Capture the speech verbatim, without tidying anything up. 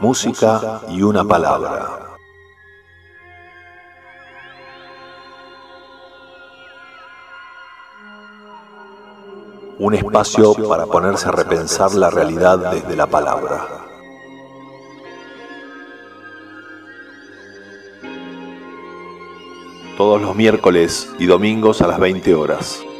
música y una palabra. Un espacio para ponerse a repensar la realidad desde la palabra. Todos los miércoles y domingos a las veinte horas.